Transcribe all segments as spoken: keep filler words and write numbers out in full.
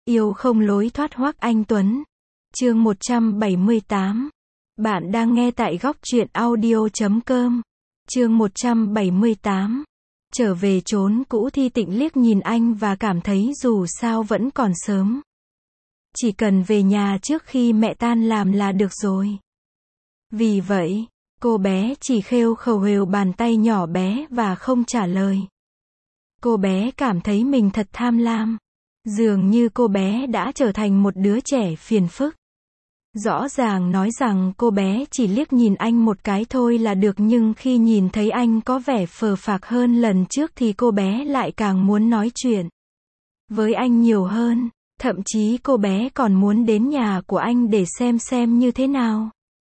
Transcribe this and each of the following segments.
Yêu không lối thoát Hoắc Anh Tuấn. Chương một trăm bảy mươi tám. Bạn đang nghe tại góc truyện audio chấm com. Chương một trăm bảy mươi tám. Trở về chốn cũ. Thi Tịnh liếc nhìn anh và cảm thấy dù sao vẫn còn sớm. Chỉ cần về nhà trước khi mẹ tan làm là được rồi. Vì vậy, cô bé chỉ khêu khều khều bàn tay nhỏ bé và không trả lời. Cô bé cảm thấy mình thật tham lam. Dường như cô bé đã trở thành một đứa trẻ phiền phức. Rõ ràng nói rằng cô bé chỉ liếc nhìn anh một cái thôi là được, nhưng khi nhìn thấy anh có vẻ phờ phạc hơn lần trước thì cô bé lại càng muốn nói chuyện với anh nhiều hơn. Thậm chí cô bé còn muốn đến nhà của anh để xem xem như thế nào.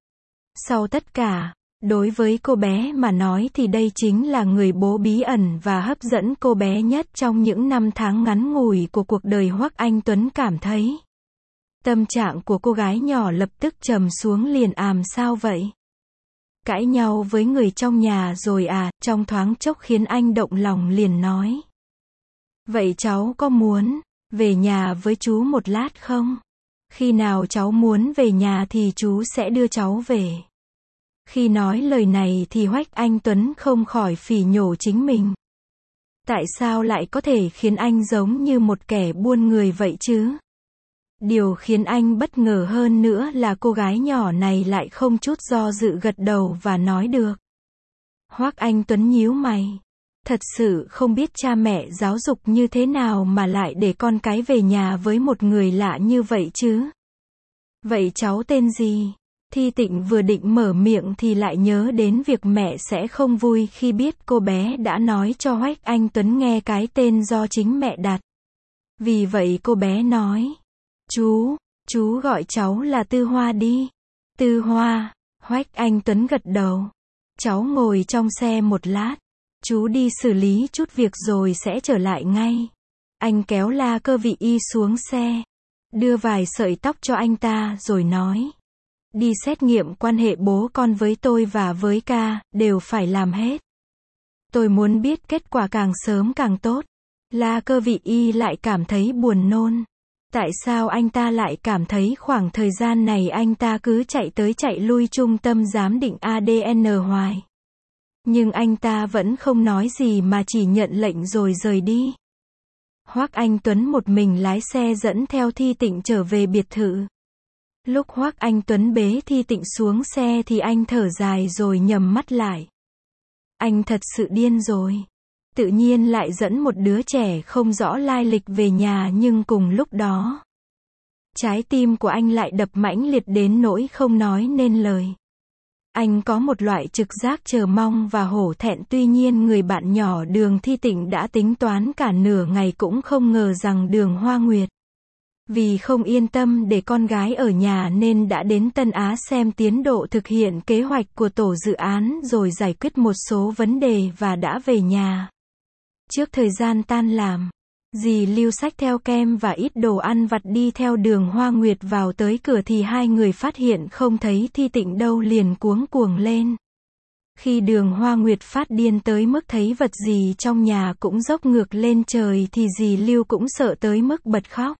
Sau tất cả, đối với cô bé mà nói thì đây chính là người bố bí ẩn và hấp dẫn cô bé nhất trong những năm tháng ngắn ngủi của cuộc đời. Hoắc Anh Tuấn cảm thấy tâm trạng của cô gái nhỏ lập tức trầm xuống liền. Àm sao vậy? Cãi nhau với người trong nhà rồi à? Trong thoáng chốc khiến anh động lòng liền nói. Vậy cháu có muốn về nhà với chú một lát không? Khi nào cháu muốn về nhà thì chú sẽ đưa cháu về. Khi nói lời này thì Hoắc Anh Tuấn không khỏi phỉ nhổ chính mình. Tại sao lại có thể khiến anh giống như một kẻ buôn người vậy chứ? Điều khiến anh bất ngờ hơn nữa là cô gái nhỏ này lại không chút do dự gật đầu và nói được. Hoắc Anh Tuấn nhíu mày. Thật sự không biết cha mẹ giáo dục như thế nào mà lại để con cái về nhà với một người lạ như vậy chứ? Vậy cháu tên gì? Thi Tịnh vừa định mở miệng thì lại nhớ đến việc mẹ sẽ không vui khi biết cô bé đã nói cho Hoắc Anh Tuấn nghe cái tên do chính mẹ đặt. Vì vậy cô bé nói. Chú, chú gọi cháu là Tư Hoa đi. Tư Hoa. Hoắc Anh Tuấn gật đầu. Cháu ngồi trong xe một lát. Chú đi xử lý chút việc rồi sẽ trở lại ngay. Anh kéo La Cơ Vị Y xuống xe. Đưa vài sợi tóc cho anh ta rồi nói. Đi xét nghiệm quan hệ bố con với tôi và với ca, đều phải làm hết. Tôi muốn biết kết quả càng sớm càng tốt. La Cơ Vị Y lại cảm thấy buồn nôn. Tại sao anh ta lại cảm thấy khoảng thời gian này anh ta cứ chạy tới chạy lui trung tâm giám định a đê en hoài. Nhưng anh ta vẫn không nói gì mà chỉ nhận lệnh rồi rời đi. Hoắc Anh Tuấn một mình lái xe dẫn theo Thi Tịnh trở về biệt thự. Lúc Hoắc Anh Tuấn bế Thi Tịnh xuống xe thì anh thở dài rồi nhắm mắt lại. Anh thật sự điên rồi. Tự nhiên lại dẫn một đứa trẻ không rõ lai lịch về nhà, nhưng cùng lúc đó, trái tim của anh lại đập mãnh liệt đến nỗi không nói nên lời. Anh có một loại trực giác chờ mong và hổ thẹn. Tuy nhiên người bạn nhỏ Đường Thi Tịnh đã tính toán cả nửa ngày cũng không ngờ rằng Đường Hoa Nguyệt, vì không yên tâm để con gái ở nhà nên đã đến Tân Á xem tiến độ thực hiện kế hoạch của tổ dự án rồi giải quyết một số vấn đề và đã về nhà. Trước thời gian tan làm, dì Lưu xách theo kem và ít đồ ăn vặt đi theo Đường Hoa Nguyệt vào tới cửa thì hai người phát hiện không thấy Thi Tịnh đâu liền cuống cuồng lên. Khi Đường Hoa Nguyệt phát điên tới mức thấy vật gì trong nhà cũng dốc ngược lên trời thì dì Lưu cũng sợ tới mức bật khóc.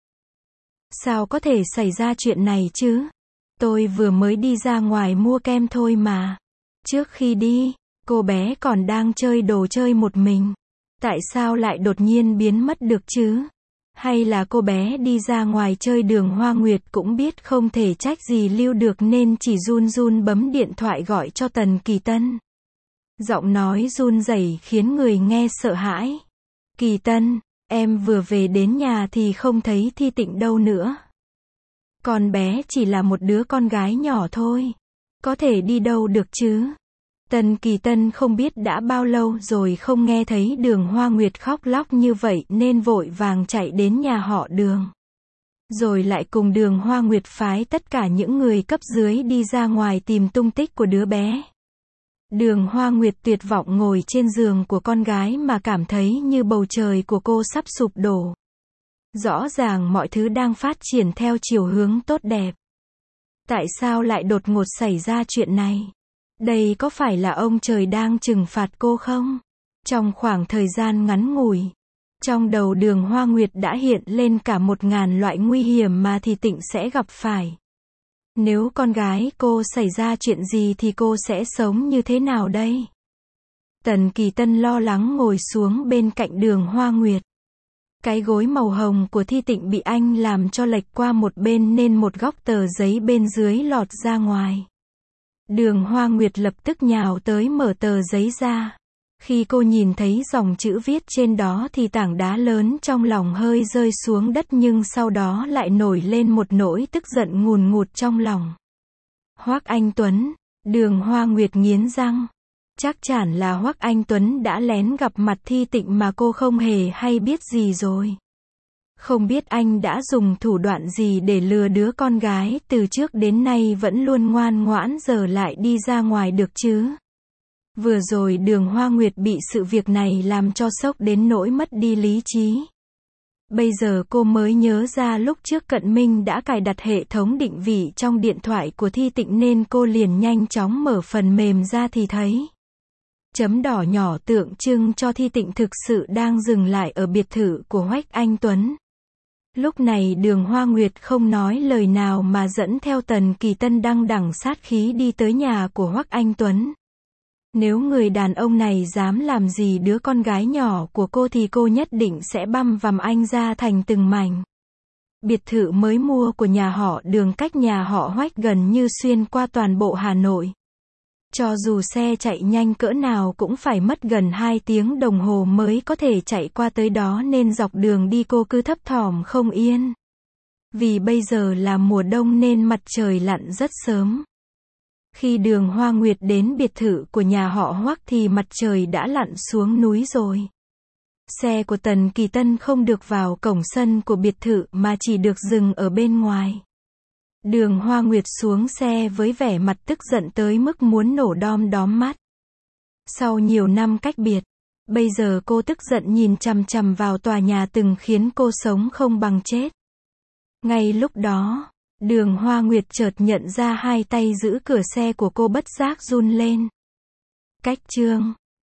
Sao có thể xảy ra chuyện này chứ? Tôi vừa mới đi ra ngoài mua kem thôi mà. Trước khi đi, cô bé còn đang chơi đồ chơi một mình. Tại sao lại đột nhiên biến mất được chứ? Hay là cô bé đi ra ngoài chơi? Đường Hoa Nguyệt cũng biết không thể trách gì Lưu được nên chỉ run run bấm điện thoại gọi cho Tần Kỳ Tân. Giọng nói run rẩy khiến người nghe sợ hãi. Kỳ Tân, em vừa về đến nhà thì không thấy Thi Tịnh đâu nữa. Con bé chỉ là một đứa con gái nhỏ thôi. Có thể đi đâu được chứ? Tần Kỳ Tân không biết đã bao lâu rồi không nghe thấy Đường Hoa Nguyệt khóc lóc như vậy nên vội vàng chạy đến nhà họ Đường. Rồi lại cùng Đường Hoa Nguyệt phái tất cả những người cấp dưới đi ra ngoài tìm tung tích của đứa bé. Đường Hoa Nguyệt tuyệt vọng ngồi trên giường của con gái mà cảm thấy như bầu trời của cô sắp sụp đổ. Rõ ràng mọi thứ đang phát triển theo chiều hướng tốt đẹp. Tại sao lại đột ngột xảy ra chuyện này? Đây có phải là ông trời đang trừng phạt cô không? Trong khoảng thời gian ngắn ngủi, Trong đầu Đường Hoa Nguyệt đã hiện lên cả một ngàn loại nguy hiểm mà Thì Tịnh sẽ gặp phải. Nếu con gái cô xảy ra chuyện gì thì cô sẽ sống như thế nào đây? Tần Kỳ Tân lo lắng ngồi xuống bên cạnh Đường Hoa Nguyệt. Cái gối màu hồng của Thi Tịnh bị anh làm cho lệch qua một bên nên một góc tờ giấy bên dưới lọt ra ngoài. Đường Hoa Nguyệt lập tức nhào tới mở tờ giấy ra. Khi cô nhìn thấy dòng chữ viết trên đó thì tảng đá lớn trong lòng hơi rơi xuống đất, nhưng sau đó lại nổi lên một nỗi tức giận ngùn ngụt trong lòng. Hoắc Anh Tuấn. Đường Hoa Nguyệt nghiến răng. Chắc chắn là Hoắc Anh Tuấn đã lén gặp mặt Thi Tịnh mà cô không hề hay biết gì rồi. Không biết anh đã dùng thủ đoạn gì để lừa đứa con gái từ trước đến nay vẫn luôn ngoan ngoãn giờ lại đi ra ngoài được chứ. Vừa rồi Đường Hoa Nguyệt bị sự việc này làm cho sốc đến nỗi mất đi lý trí. Bây giờ cô mới nhớ ra lúc trước Cận Minh đã cài đặt hệ thống định vị trong điện thoại của Thi Tịnh nên cô liền nhanh chóng mở phần mềm ra thì thấy chấm đỏ nhỏ tượng trưng cho Thi Tịnh thực sự đang dừng lại ở biệt thự của Hoắc Anh Tuấn. Lúc này Đường Hoa Nguyệt không nói lời nào mà dẫn theo Tần Kỳ Tân đằng đằng sát khí đi tới nhà của Hoắc Anh Tuấn. Nếu người đàn ông này dám làm gì đứa con gái nhỏ của cô thì cô nhất định sẽ băm vằm anh ra thành từng mảnh. Biệt thự mới mua của nhà họ Đường cách nhà họ Hoắc gần như xuyên qua toàn bộ Hà Nội. Cho dù xe chạy nhanh cỡ nào cũng phải mất gần hai tiếng đồng hồ mới có thể chạy qua tới đó, nên dọc đường đi cô cứ thấp thỏm không yên. Vì bây giờ là mùa đông nên mặt trời lặn rất sớm. Khi Đường Hoa Nguyệt đến biệt thự của nhà họ Hoắc thì mặt trời đã lặn xuống núi rồi. Xe của Tần Kỳ Tân không được vào cổng sân của biệt thự mà chỉ được dừng ở bên ngoài. Đường Hoa Nguyệt xuống xe với vẻ mặt tức giận tới mức muốn nổ đom đóm mắt. Sau nhiều năm cách biệt, bây giờ cô tức giận nhìn chằm chằm vào tòa nhà từng khiến cô sống không bằng chết. Ngay lúc đó, Đường Hoa Nguyệt chợt nhận ra hai tay giữ cửa xe của cô bất giác run lên. Cách chương